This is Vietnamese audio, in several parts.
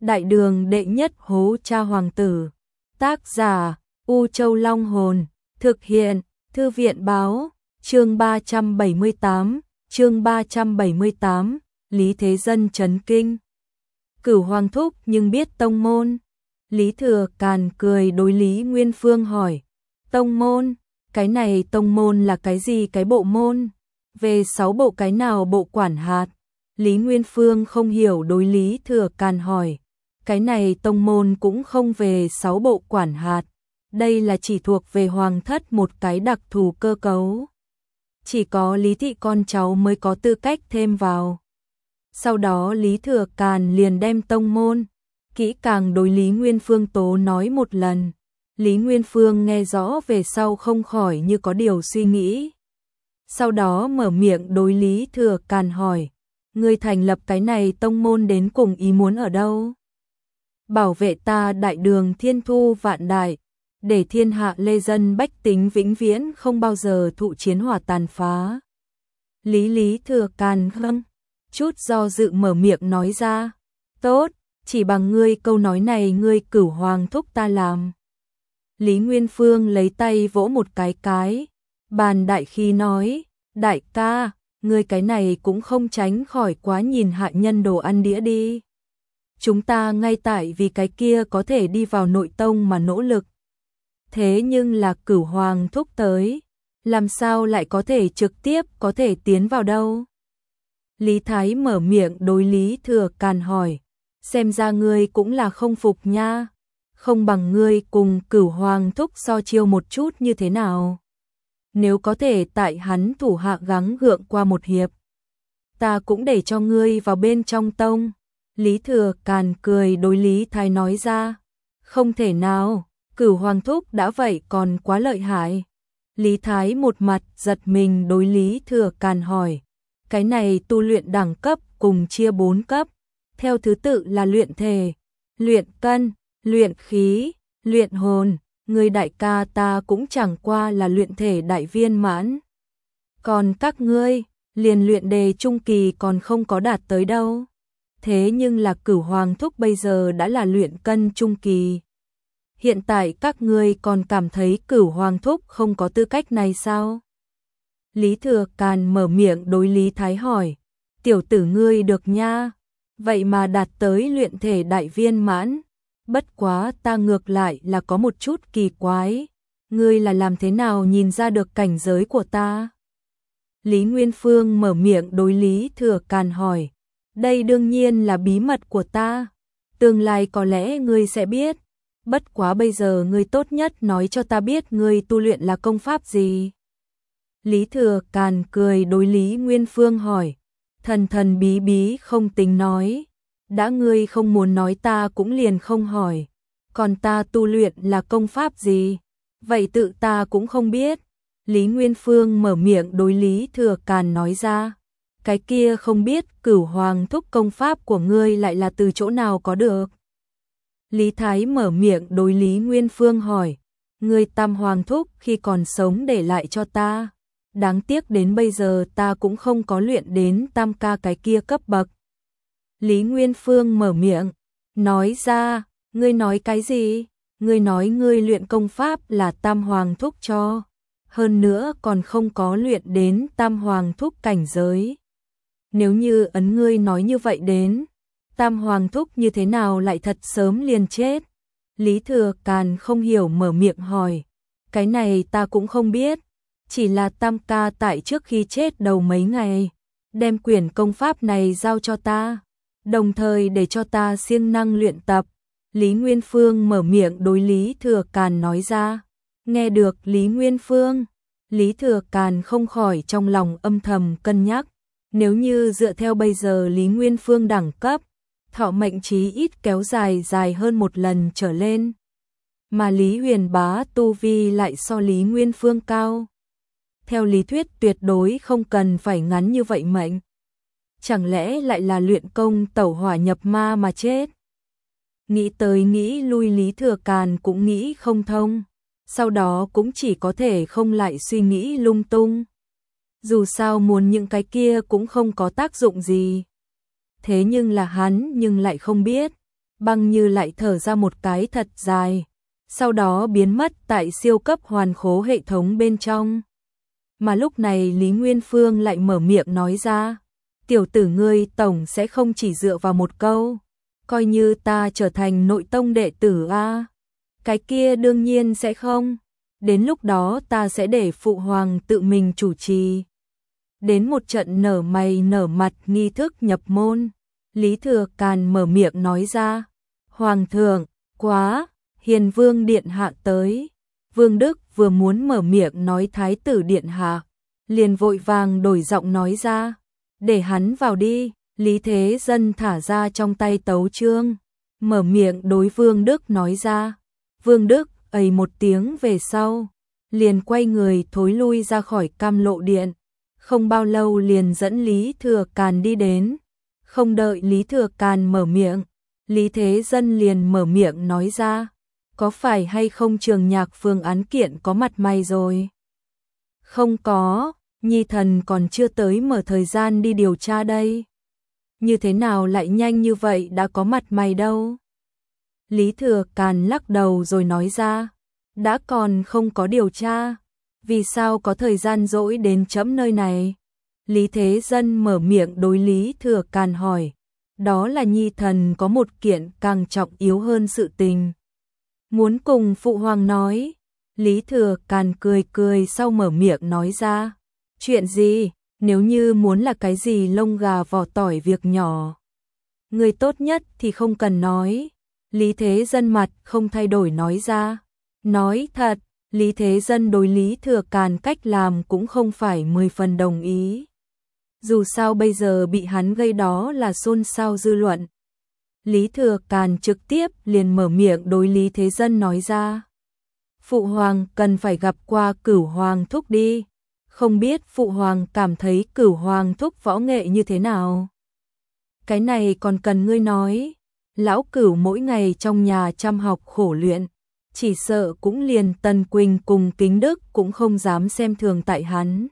Đại đường đệ nhất hố cha hoàng tử. Tác giả U Châu Long Hồn. Thực hiện Thư viện Báo. Chương 378. Lý Thế Dân chấn kinh. Cửu Hoàng thúc nhưng biết tông môn. Lý Thừa Càn cười đối Lý Nguyên Phương hỏi. Tông môn? Cái này tông môn là cái gì cái bộ môn? Về 6 bộ cái nào bộ quản hạt? Lý Nguyên Phương không hiểu đối Lý Thừa Càn hỏi. Cái này tông môn cũng không về 6 bộ quản hạt. Đây là chỉ thuộc về hoàng thất một cái đặc thù cơ cấu. Chỉ có Lý thị con cháu mới có tư cách thêm vào. Sau đó Lý Thừa Càn liền đem tông môn kỹ càng đối Lý Nguyên Phương tố nói một lần. Lý Nguyên Phương nghe rõ về sau không khỏi như có điều suy nghĩ. Sau đó mở miệng đối Lý Thừa Càn hỏi. Ngươi thành lập cái này tông môn đến cùng ý muốn ở đâu? Bảo vệ ta đại đường thiên thu vạn đại, để thiên hạ lê dân bách tính vĩnh viễn không bao giờ thụ chiến hỏa tàn phá. Lý Thừa Càn chút do dự mở miệng nói ra. Tốt, chỉ bằng ngươi câu nói này ngươi Cửu Hoàng thúc ta làm. Lý Nguyên Phương lấy tay vỗ một cái, bàn đại khí nói, đại ca, ngươi cái này cũng không tránh khỏi quá nhìn hạ nhân đồ ăn đĩa đi. Chúng ta ngay tại vì cái kia có thể đi vào nội tông mà nỗ lực. Thế nhưng là Cửu Hoàng thúc tới, làm sao lại có thể trực tiếp có thể tiến vào đâu? Lý Thái mở miệng đối Lý Thừa Càn hỏi, xem ra ngươi cũng là không phục nha, không bằng ngươi cùng Cửu Hoàng thúc so chiêu một chút như thế nào? Nếu có thể tại hắn thủ hạ gắng gượng qua một hiệp, ta cũng để cho ngươi vào bên trong tông. Lý Thừa Càn cười đối Lý Thái nói ra, không thể nào, Cửu Hoàng thúc đã vậy còn quá lợi hại. Lý Thái một mặt giật mình đối Lý Thừa Càn hỏi, cái này tu luyện đẳng cấp cùng chia 4 cấp, theo thứ tự là luyện thể, luyện cân, luyện khí, luyện hồn, người đại ca ta cũng chẳng qua là luyện thể đại viên mãn. Còn các ngươi, liền luyện đề trung kỳ còn không có đạt tới đâu. Thế nhưng là Cửu Hoàng thúc bây giờ đã là luyện cân trung kỳ. Hiện tại các ngươi còn cảm thấy Cửu Hoàng thúc không có tư cách này sao? Lý Thừa Càn mở miệng đối Lý Thái hỏi, tiểu tử ngươi được nha, vậy mà đạt tới luyện thể đại viên mãn. Bất quá ta ngược lại là có một chút kỳ quái, ngươi là làm thế nào nhìn ra được cảnh giới của ta? Lý Nguyên Phương mở miệng đối Lý Thừa Càn hỏi, đây đương nhiên là bí mật của ta, tương lai có lẽ ngươi sẽ biết, bất quá bây giờ ngươi tốt nhất nói cho ta biết ngươi tu luyện là công pháp gì. Lý Thừa Càn cười đối Lý Nguyên Phương hỏi, thần bí bí không tính nói, đã ngươi không muốn nói ta cũng liền không hỏi, còn ta tu luyện là công pháp gì, vậy tự ta cũng không biết. Lý Nguyên Phương mở miệng đối Lý Thừa Càn nói ra, cái kia không biết Cửu Hoàng thúc công pháp của ngươi lại là từ chỗ nào có được. Lý Thái mở miệng đối Lý Nguyên Phương hỏi, ngươi Tam Hoàng thúc khi còn sống để lại cho ta, đáng tiếc đến bây giờ ta cũng không có luyện đến tam ca cái kia cấp bậc. Lý Nguyên Phương mở miệng, nói ra, ngươi nói cái gì? Ngươi nói ngươi luyện công pháp là Tam Hoàng thúc cho, hơn nữa còn không có luyện đến Tam Hoàng thúc cảnh giới. Nếu như ấn ngươi nói như vậy đến, Tam Hoàng thúc như thế nào lại thật sớm liền chết? Lý Thừa Càn không hiểu mở miệng hỏi, cái này ta cũng không biết, chỉ là Tam ca tại trước khi chết đầu mấy ngày, đem quyển công pháp này giao cho ta, đồng thời để cho ta siêng năng luyện tập. Lý Nguyên Phương mở miệng đối Lý Thừa Càn nói ra. Nghe được Lý Nguyên Phương, Lý Thừa Càn không khỏi trong lòng âm thầm cân nhắc, nếu như dựa theo bây giờ Lý Nguyên Phương đẳng cấp, thọ mệnh chí ít kéo dài hơn một lần trở lên, mà Lý Huyền Bá tu vi lại so Lý Nguyên Phương cao. Theo lý thuyết tuyệt đối không cần phải ngắn như vậy mệnh. Chẳng lẽ lại là luyện công tẩu hỏa nhập ma mà chết? Nghĩ tới nghĩ lui Lý Thừa Càn cũng nghĩ không thông, sau đó cũng chỉ có thể không lại suy nghĩ lung tung. Dù sao muốn những cái kia cũng không có tác dụng gì. Thế nhưng là hắn nhưng lại không biết, Băng Như lại thở ra một cái thật dài, sau đó biến mất tại siêu cấp hoàn khố hệ thống bên trong. Mà lúc này Lý Nguyên Phương lại mở miệng nói ra, tiểu tử ngươi tổng sẽ không chỉ dựa vào một câu, coi như ta trở thành nội tông đệ tử a. Cái kia đương nhiên sẽ không, đến lúc đó ta sẽ để phụ hoàng tự mình chủ trì. Đến một trận nở mày nở mặt nghi thức nhập môn, Lý Thừa Càn mở miệng nói ra, hoàng thượng, quá, Hiền Vương điện hạ tới. Vương Đức vừa muốn mở miệng nói thái tử điện hạ, liền vội vàng đổi giọng nói ra, để hắn vào đi. Lý Thế Dân thả ra trong tay tấu chương, mở miệng đối Vương Đức nói ra. Vương Đức ầy một tiếng về sau, liền quay người thối lui ra khỏi Cam Lộ điện, không bao lâu liền dẫn Lý Thừa Càn đi đến. Không đợi Lý Thừa Càn mở miệng, Lý Thế Dân liền mở miệng nói ra, có phải hay không Trường Nhạc Phương án kiện có mặt mày rồi? Không có, Nhi thần còn chưa tới mở thời gian đi điều tra đây. Như thế nào lại nhanh như vậy đã có mặt mày đâu? Lý Thừa Càn lắc đầu rồi nói ra, đã còn không có điều tra, vì sao có thời gian rỗi đến chấm nơi này? Lý Thế Dân mở miệng đối Lý Thừa Càn hỏi, đó là Nhi thần có một kiện càng trọng yếu hơn sự tình muốn cùng phụ hoàng nói. Lý Thừa Càn cười cười sau mở miệng nói ra, chuyện gì? Nếu như muốn là cái gì lông gà vỏ tỏi việc nhỏ, người tốt nhất thì không cần nói. Lý Thế Dân mặt không thay đổi nói ra, nói thật. Lý Thế Dân đối Lý Thừa Càn cách làm cũng không phải 10 phần đồng ý. Dù sao bây giờ bị hắn gây đó là xôn xao dư luận. Lý Thừa Càn trực tiếp liền mở miệng đối Lý Thế Dân nói ra, phụ hoàng cần phải gặp qua Cửu Hoàng thúc đi, không biết phụ hoàng cảm thấy Cửu Hoàng thúc võ nghệ như thế nào? Cái này còn cần ngươi nói, lão Cửu mỗi ngày trong nhà chăm học khổ luyện, chỉ sợ cũng liền Tần Quỳnh cùng Kính Đức cũng không dám xem thường tại hắn.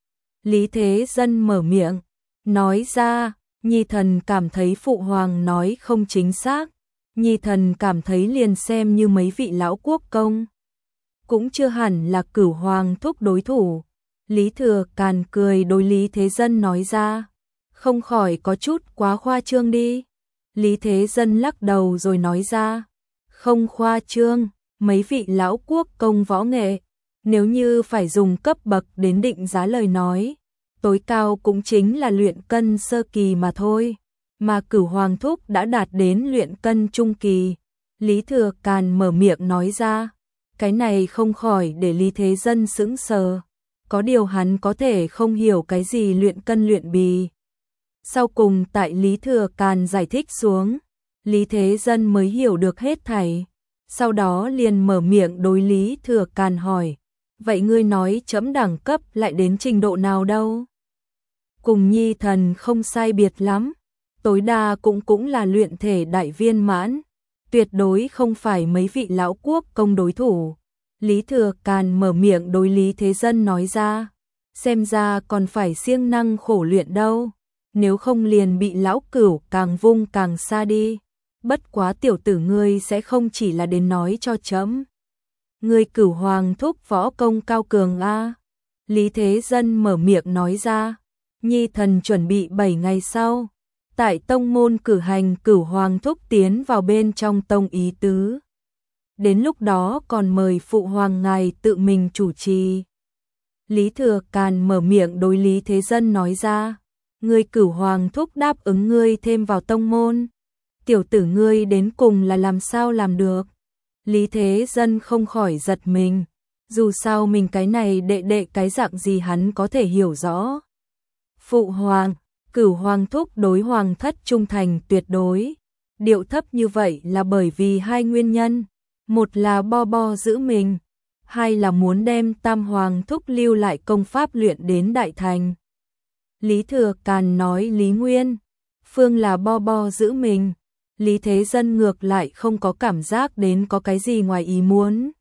Lý Thế Dân mở miệng, nói ra, Nhi thần cảm thấy phụ hoàng nói không chính xác, Nhi thần cảm thấy liền xem như mấy vị lão quốc công, cũng chưa hẳn là Cửu Hoàng thúc đối thủ. Lý Thừa Càn cười đối Lý Thế Dân nói ra, không khỏi có chút quá khoa trương đi. Lý Thế Dân lắc đầu rồi nói ra, không khoa trương, mấy vị lão quốc công võ nghệ, nếu như phải dùng cấp bậc đến định giá lời nói, tối cao cũng chính là luyện cân sơ kỳ mà thôi, mà Cửu Hoàng thúc đã đạt đến luyện cân trung kỳ. Lý Thừa Càn mở miệng nói ra, cái này không khỏi để Lý Thế Dân sững sờ, có điều hắn có thể không hiểu cái gì luyện cân luyện bì. Sau cùng tại Lý Thừa Càn giải thích xuống, Lý Thế Dân mới hiểu được hết thảy, sau đó liền mở miệng đối Lý Thừa Càn hỏi, vậy ngươi nói chấm đẳng cấp lại đến trình độ nào đâu? Cùng Nhi thần không sai biệt lắm, tối đa cũng là luyện thể đại viên mãn, tuyệt đối không phải mấy vị lão quốc công đối thủ. Lý Thừa Càn mở miệng đối Lý Thế Dân nói ra, xem ra còn phải siêng năng khổ luyện đâu, nếu không liền bị lão Cửu càng vung càng xa đi. Bất quá tiểu tử ngươi sẽ không chỉ là đến nói cho chấm, ngươi Cửu Hoàng thúc võ công cao cường a. Lý Thế Dân mở miệng nói ra, Nhi thần chuẩn bị 7 ngày sau, tại tông môn cử hành Cửu Hoàng thúc tiến vào bên trong tông ý tứ. Đến lúc đó còn mời phụ hoàng ngài tự mình chủ trì. Lý Thừa Càn mở miệng đối Lý Thế Dân nói ra, ngươi Cửu Hoàng thúc đáp ứng ngươi thêm vào tông môn, tiểu tử ngươi đến cùng là làm sao làm được? Lý Thế Dân không khỏi giật mình, dù sao mình cái này đệ đệ cái dạng gì hắn có thể hiểu rõ. Phụ hoàng, Cửu Hoàng thúc đối hoàng thất trung thành tuyệt đối, điệu thấp như vậy là bởi vì hai nguyên nhân, một là bo giữ mình, hai là muốn đem Tam Hoàng thúc lưu lại công pháp luyện đến đại thành. Lý Thừa Càn nói Lý Nguyên Phương là bo giữ mình, Lý Thế Dân ngược lại không có cảm giác đến có cái gì ngoài ý muốn.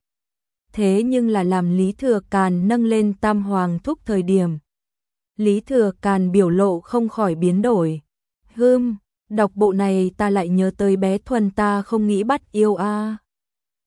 Thế nhưng là làm Lý Thừa Càn nâng lên Tam Hoàng thúc thời điểm, Lý Thừa Càn biểu lộ không khỏi biến đổi. Đọc bộ này ta lại nhớ tới bé Thuần, ta không nghĩ bắt yêu a.